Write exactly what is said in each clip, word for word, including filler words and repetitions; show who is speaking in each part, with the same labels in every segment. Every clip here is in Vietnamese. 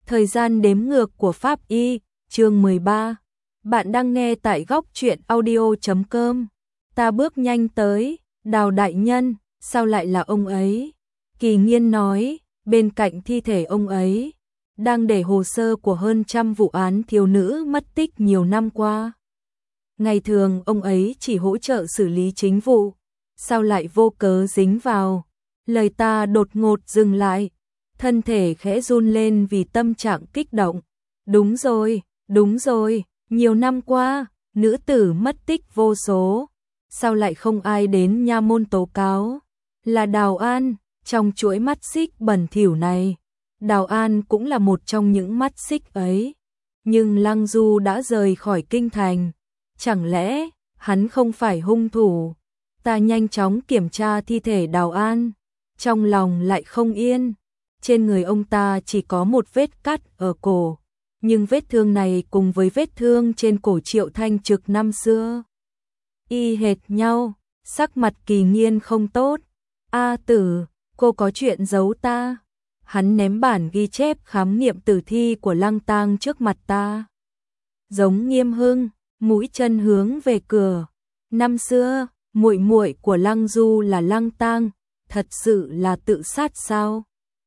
Speaker 1: Thời gian đếm ngược của Pháp Y, chương mười ba. Bạn đang nghe tại góc truyện audio chấm com. Ta bước nhanh tới, Đào đại nhân, sao lại là ông ấy? Kỳ Nghiên nói, bên cạnh thi thể ông ấy, đang để hồ sơ của hơn trăm vụ án thiếu nữ mất tích nhiều năm qua. Ngày thường ông ấy chỉ hỗ trợ xử lý chính vụ, sao lại vô cớ dính vào? Lời ta đột ngột dừng lại, thân thể khẽ run lên vì tâm trạng kích động. Đúng rồi, đúng rồi, nhiều năm qua, nữ tử mất tích vô số, sao lại không ai đến nha môn tố cáo? Là Đào An, trong chuỗi mắt xích bẩn thỉu này, Đào An cũng là một trong những mắt xích ấy. Nhưng Lăng Du đã rời khỏi kinh thành, chẳng lẽ hắn không phải hung thủ? Ta nhanh chóng kiểm tra thi thể Đào An, trong lòng lại không yên. Trên người ông ta chỉ có một vết cắt ở cổ, nhưng vết thương này cùng với vết thương trên cổ Triệu Thanh Trực năm xưa y hệt nhau. Sắc mặt Kỳ Nghiên không tốt. A Tử, cô có chuyện giấu ta. Hắn ném bản ghi chép khám nghiệm tử thi của Lăng Tang trước mặt ta. Giống Nghiêm Hưng, mũi chân hướng về cửa. Năm xưa, muội muội của Lăng Du là Lăng Tang, thật sự là tự sát sao?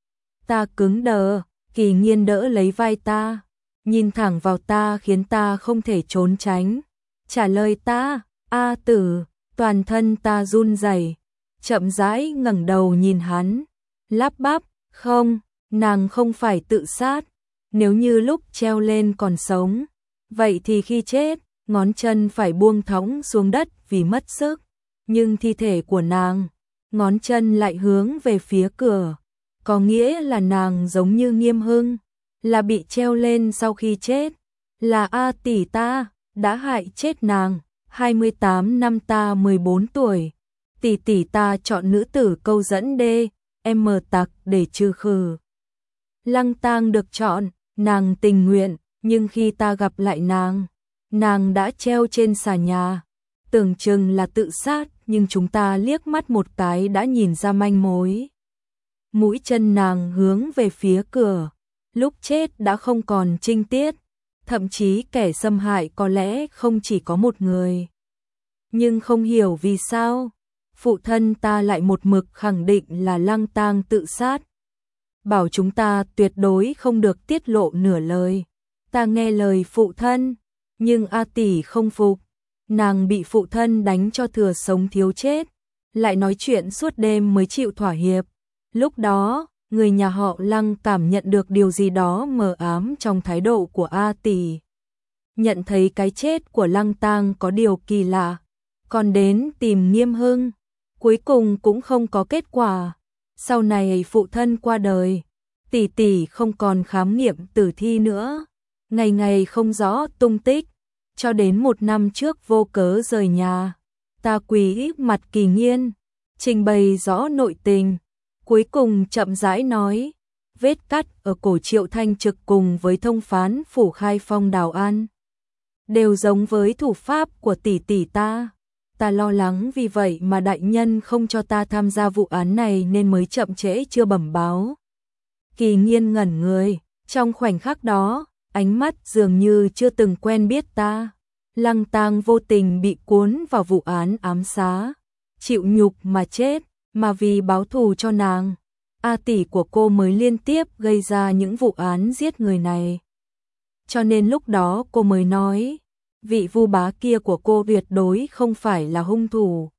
Speaker 1: Ta cứng đờ, Kỳ Nghiên đỡ lấy vai ta, nhìn thẳng vào ta khiến ta không thể trốn tránh. Trả lời ta, A Tử, toàn thân ta run rẩy, chậm rãi ngẩng đầu nhìn hắn, lắp bắp, không, nàng không phải tự sát. Nếu như lúc treo lên còn sống, vậy thì khi chết, ngón chân phải buông thõng xuống đất vì mất sức. Nhưng thi thể của nàng, ngón chân lại hướng về phía cửa. Có nghĩa là nàng giống như Nghiêm Hưng, là bị treo lên sau khi chết. Là A tỷ ta đã hại chết nàng. hai mươi tám năm ta mười bốn tuổi, tỷ tỷ ta chọn nữ tử câu dẫn đê em tặc để trừ khử. Lăng Tang được chọn, nàng tình nguyện, nhưng khi ta gặp lại nàng, nàng đã treo trên xà nhà, tưởng chừng là tự sát, nhưng chúng ta liếc mắt một cái đã nhìn ra manh mối. Mũi chân nàng hướng về phía cửa, lúc chết đã không còn trinh tiết, thậm chí kẻ xâm hại có lẽ không chỉ có một người. Nhưng không hiểu vì sao, phụ thân ta lại một mực khẳng định là Lăng Tang tự sát. Bảo chúng ta tuyệt đối không được tiết lộ nửa lời. Ta nghe lời phụ thân, nhưng A tỷ không phục. Nàng bị phụ thân đánh cho thừa sống thiếu chết, lại nói chuyện suốt đêm mới chịu thỏa hiệp. Lúc đó, người nhà họ Lăng cảm nhận được điều gì đó mờ ám trong thái độ của A tỷ. Nhận thấy cái chết của Lăng Tang có điều kỳ lạ, còn đến tìm Nghiêm Hưng, cuối cùng cũng không có kết quả. Sau này phụ thân qua đời, tỷ tỷ không còn khám nghiệm tử thi nữa, ngày ngày không rõ tung tích, cho đến một năm trước vô cớ rời nhà. Ta quỳ mặt Kỳ Nghiên, trình bày rõ nội tình, cuối cùng chậm rãi nói, vết cắt ở cổ Triệu Thanh Trực cùng với thông phán phủ Khai Phong Đào An đều giống với thủ pháp của tỷ tỷ ta. Ta lo lắng vì vậy mà đại nhân không cho ta tham gia vụ án này nên mới chậm trễ chưa bẩm báo. Kỳ Nghiên ngẩn người, trong khoảnh khắc đó, ánh mắt dường như chưa từng quen biết ta. Lăng Tang vô tình bị cuốn vào vụ án ám sát, chịu nhục mà chết, mà vì báo thù cho nàng, A tỷ của cô mới liên tiếp gây ra những vụ án giết người này. Cho nên lúc đó cô mới nói, vị vu bá kia của cô tuyệt đối không phải là hung thủ.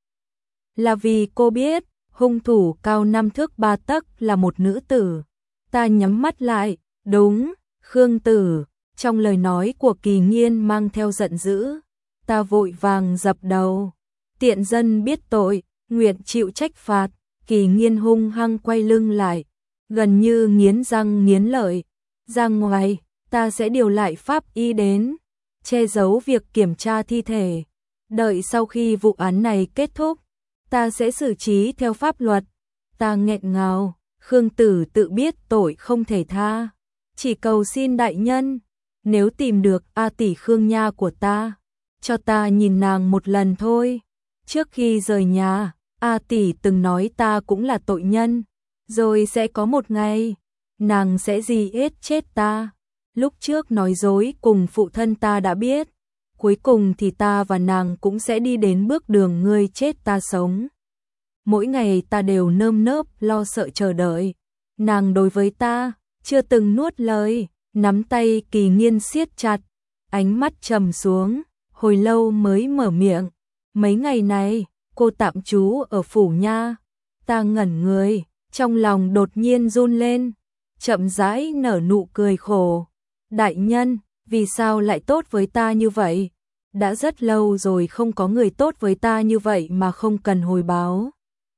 Speaker 1: Là vì cô biết, hung thủ cao năm thước ba tấc là một nữ tử. Ta nhắm mắt lại, đúng, Khương Tử. Trong lời nói của Kỳ Nghiên mang theo giận dữ, ta vội vàng dập đầu. Tiện dân biết tội, nguyện chịu trách phạt. Kỳ Nghiên hung hăng quay lưng lại, gần như nghiến răng nghiến lợi. Ra ngoài, ta sẽ điều lại pháp y đến, che giấu việc kiểm tra thi thể. Đợi sau khi vụ án này kết thúc, ta sẽ xử trí theo pháp luật. Ta nghẹn ngào, Khương Tử tự biết tội không thể tha, chỉ cầu xin đại nhân, nếu tìm được A tỷ Khương Nha của ta, cho ta nhìn nàng một lần thôi. Trước khi rời nhà, A tỷ từng nói ta cũng là tội nhân, rồi sẽ có một ngày, nàng sẽ gì ết chết ta. Lúc trước nói dối cùng phụ thân ta đã biết, cuối cùng thì ta và nàng cũng sẽ đi đến bước đường ngươi chết ta sống. Mỗi ngày ta đều nơm nớp lo sợ chờ đợi. Nàng đối với ta chưa từng nuốt lời, nắm tay Kỳ Nghiên siết chặt, ánh mắt trầm xuống, hồi lâu mới mở miệng. Mấy ngày này, cô tạm trú ở phủ nha. Ta ngẩn người, trong lòng đột nhiên run lên, chậm rãi nở nụ cười khổ. Đại nhân, vì sao lại tốt với ta như vậy? Đã rất lâu rồi không có người tốt với ta như vậy mà không cần hồi báo.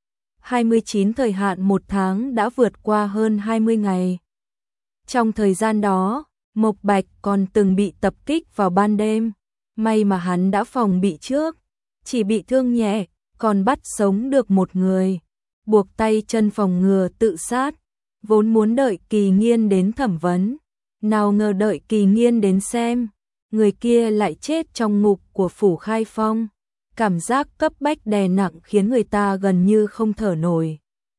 Speaker 1: hai mươi chín thời hạn một tháng đã vượt qua hơn hai mươi ngày. Trong thời gian đó, Mộc Bạch còn từng bị tập kích vào ban đêm. May mà hắn đã phòng bị trước, chỉ bị thương nhẹ, còn bắt sống được một người. Buộc tay chân phòng ngừa tự sát, vốn muốn đợi Kỳ Nghiên đến thẩm vấn. Nào ngờ đợi Kỳ Nghiên đến xem, người kia lại chết trong ngục của phủ Khai Phong. Cảm giác cấp bách đè nặng khiến người ta gần như không thở nổi.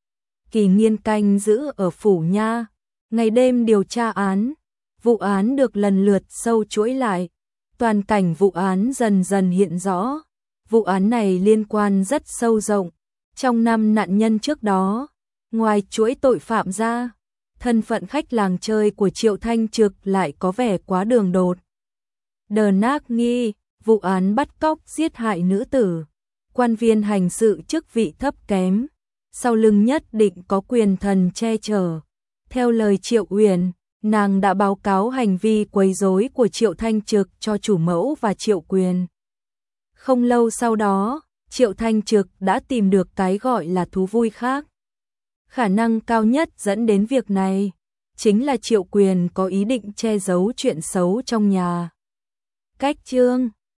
Speaker 1: Kỳ Nghiên canh giữ ở phủ nha, ngày đêm điều tra án. Vụ án được lần lượt sâu chuỗi lại, toàn cảnh vụ án dần dần hiện rõ. Vụ án này liên quan rất sâu rộng. Trong năm nạn nhân trước đó, ngoài chuỗi tội phạm ra, thân phận khách làng chơi của Triệu Thanh Trực lại có vẻ quá đường đột. Đờ Nác nghi, vụ án bắt cóc giết hại nữ tử, quan viên hành sự chức vị thấp kém, sau lưng nhất định có quyền thần che chở. Theo lời Triệu Uyển, nàng đã báo cáo hành vi quấy rối của Triệu Thanh Trực cho chủ mẫu và Triệu Quyền. Không lâu sau đó, Triệu Thanh Trực đã tìm được cái gọi là thú vui khác. Khả năng cao nhất dẫn đến việc này chính là Triệu Quyền có ý định che giấu chuyện xấu trong nhà. Cách chương